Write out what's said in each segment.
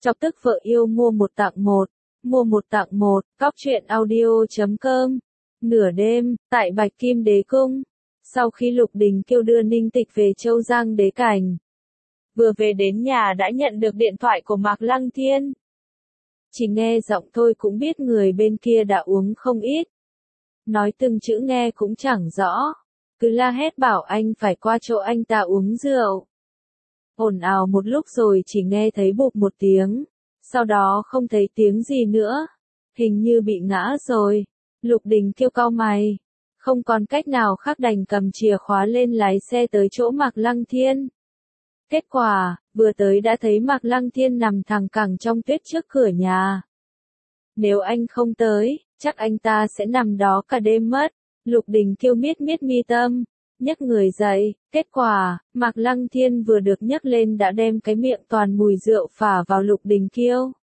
Chọc tức vợ yêu mua một tặng một. Mua một tặng một, cóc.truyện.audio.com. Nửa đêm, tại Bạch Kim Đế Cung. Sau khi Lục Đình Kiêu đưa Ninh Tịch về Châu Giang Đế Cảnh. Vừa về đến nhà đã nhận được điện thoại của Mạc Lăng Thiên. Chỉ nghe giọng thôi cũng biết người bên kia đã uống không ít. Nói từng chữ nghe cũng chẳng rõ. Cứ la hét bảo anh phải qua chỗ anh ta uống rượu. Ồn ào một lúc rồi chỉ nghe thấy bụp một tiếng. Sau đó không thấy tiếng gì nữa. Hình như bị ngã rồi. Lục Đình Kiêu cau mày. Không còn cách nào khác đành cầm chìa khóa lên lái xe tới chỗ Mạc Lăng Thiên. Kết quả, vừa tới đã thấy Mạc Lăng Thiên nằm thẳng cẳng trong tuyết trước cửa nhà. Nếu anh không tới, chắc anh ta sẽ nằm đó cả đêm mất. Lục Đình Kiêu miết mi tâm, nhấc người dậy. Kết quả, Mạc Lăng Thiên vừa được nhấc lên đã đem cái miệng toàn mùi rượu phả vào Lục Đình Kiêu.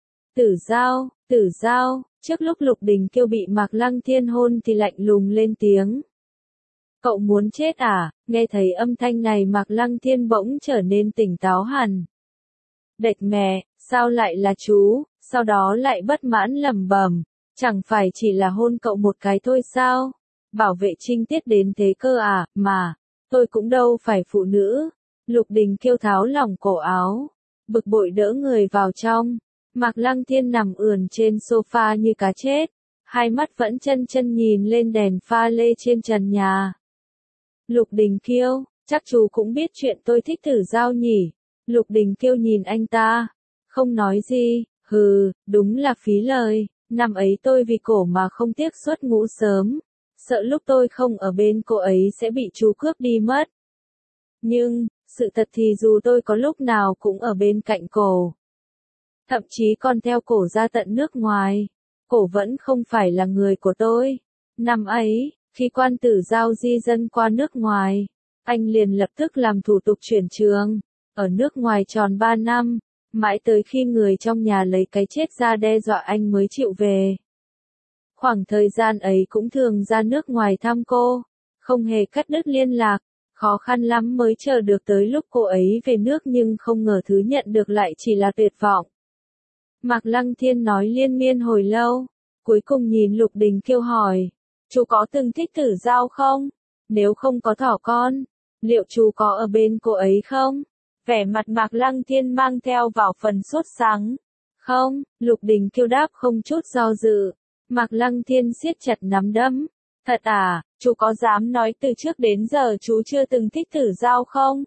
Tử Giao, trước lúc Lục Đình Kiêu bị Mạc Lăng Thiên hôn thì lạnh lùng lên tiếng. Cậu muốn chết à? Nghe thấy âm thanh này Mạc Lăng Thiên bỗng trở nên tỉnh táo hẳn. Đệt mẹ, sao lại là chú? Sau đó lại bất mãn lẩm bẩm, chẳng phải chỉ là hôn cậu một cái thôi sao? Bảo vệ trinh tiết đến thế cơ à, mà, tôi cũng đâu phải phụ nữ. Lục Đình Kiêu tháo lỏng cổ áo, bực bội đỡ người vào trong. Mạc Lăng Thiên nằm ườn trên sofa như cá chết, hai mắt vẫn chân nhìn lên đèn pha lê trên trần nhà. Lục Đình Kiêu, chắc chú cũng biết chuyện tôi thích Tử Giao nhỉ? Lục Đình Kiêu nhìn anh ta, không nói gì, hừ, đúng là phí lời, năm ấy tôi vì cổ mà không tiếc xuất ngũ sớm, sợ lúc tôi không ở bên cô ấy sẽ bị chú cướp đi mất. Nhưng, sự thật thì dù tôi có lúc nào cũng ở bên cạnh cổ, thậm chí còn theo cổ ra tận nước ngoài, cổ vẫn không phải là người của tôi. Năm ấy, khi quan Tử Giao di dân qua nước ngoài, anh liền lập tức làm thủ tục chuyển trường, ở nước ngoài tròn 3 năm, mãi tới khi người trong nhà lấy cái chết ra đe dọa anh mới chịu về. Khoảng thời gian ấy cũng thường ra nước ngoài thăm cô, không hề cắt đứt liên lạc, khó khăn lắm mới chờ được tới lúc cô ấy về nước nhưng không ngờ thứ nhận được lại chỉ là tuyệt vọng. Mạc Lăng Thiên nói liên miên hồi lâu, cuối cùng nhìn Lục Đình Kiêu hỏi, chú có từng thích Tử Giao không? Nếu không có thỏ con, liệu chú có ở bên cô ấy không? Vẻ mặt Mạc Lăng Thiên mang theo vào phần sốt sắng. Không, Lục Đình Kiêu đáp không chút do dự. Mạc Lăng Thiên siết chặt nắm đấm. Thật à, chú có dám nói từ trước đến giờ chú chưa từng thích Tử Giao không?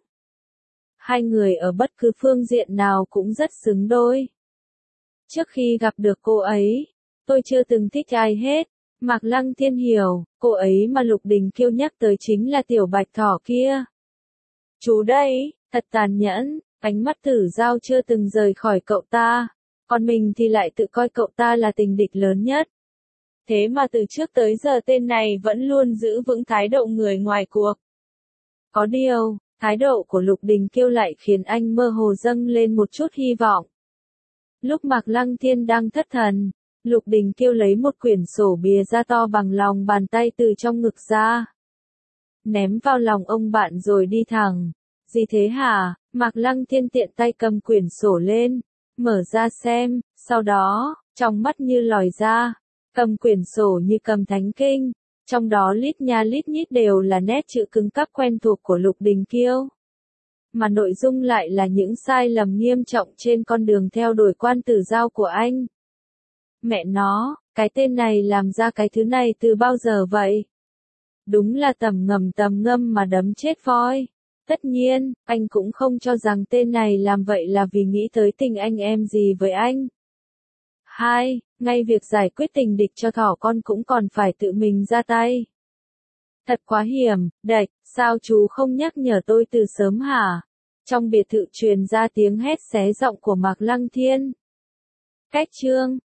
Hai người ở bất cứ phương diện nào cũng rất xứng đôi. Trước khi gặp được cô ấy, tôi chưa từng thích ai hết. Mạc Lăng Thiên hiểu, cô ấy mà Lục Đình Kiêu nhắc tới chính là tiểu bạch thỏ kia. Chú đây, thật tàn nhẫn, ánh mắt Tử Giao chưa từng rời khỏi cậu ta, còn mình thì lại tự coi cậu ta là tình địch lớn nhất. Thế mà từ trước tới giờ tên này vẫn luôn giữ vững thái độ người ngoài cuộc. Có điều, thái độ của Lục Đình Kiêu lại khiến anh mơ hồ dâng lên một chút hy vọng. Lúc Mạc Lăng Thiên đang thất thần, Lục Đình Kiêu lấy một quyển sổ bìa da to bằng lòng bàn tay từ trong ngực ra. Ném vào lòng ông bạn rồi đi thẳng. Gì thế hả? Mạc Lăng Thiên tiện tay cầm quyển sổ lên, mở ra xem, sau đó, trong mắt như lòi ra, cầm quyển sổ như cầm thánh kinh, trong đó lít nha lít nhít đều là nét chữ cứng cáp quen thuộc của Lục Đình Kiêu. Mà nội dung lại là những sai lầm nghiêm trọng trên con đường theo đuổi quan Tử Giao của anh. Mẹ nó, cái tên này làm ra cái thứ này từ bao giờ vậy? Đúng là tầm ngâm mà đấm chết voi. Tất nhiên, anh cũng không cho rằng tên này làm vậy là vì nghĩ tới tình anh em gì với anh. Ngay việc giải quyết tình địch cho thỏ con cũng còn phải tự mình ra tay. Thật quá hiểm, đạch, sao chú không nhắc nhở tôi từ sớm hả? Trong biệt thự truyền ra tiếng hét xé giọng của Mạc Lăng Thiên. Cách chương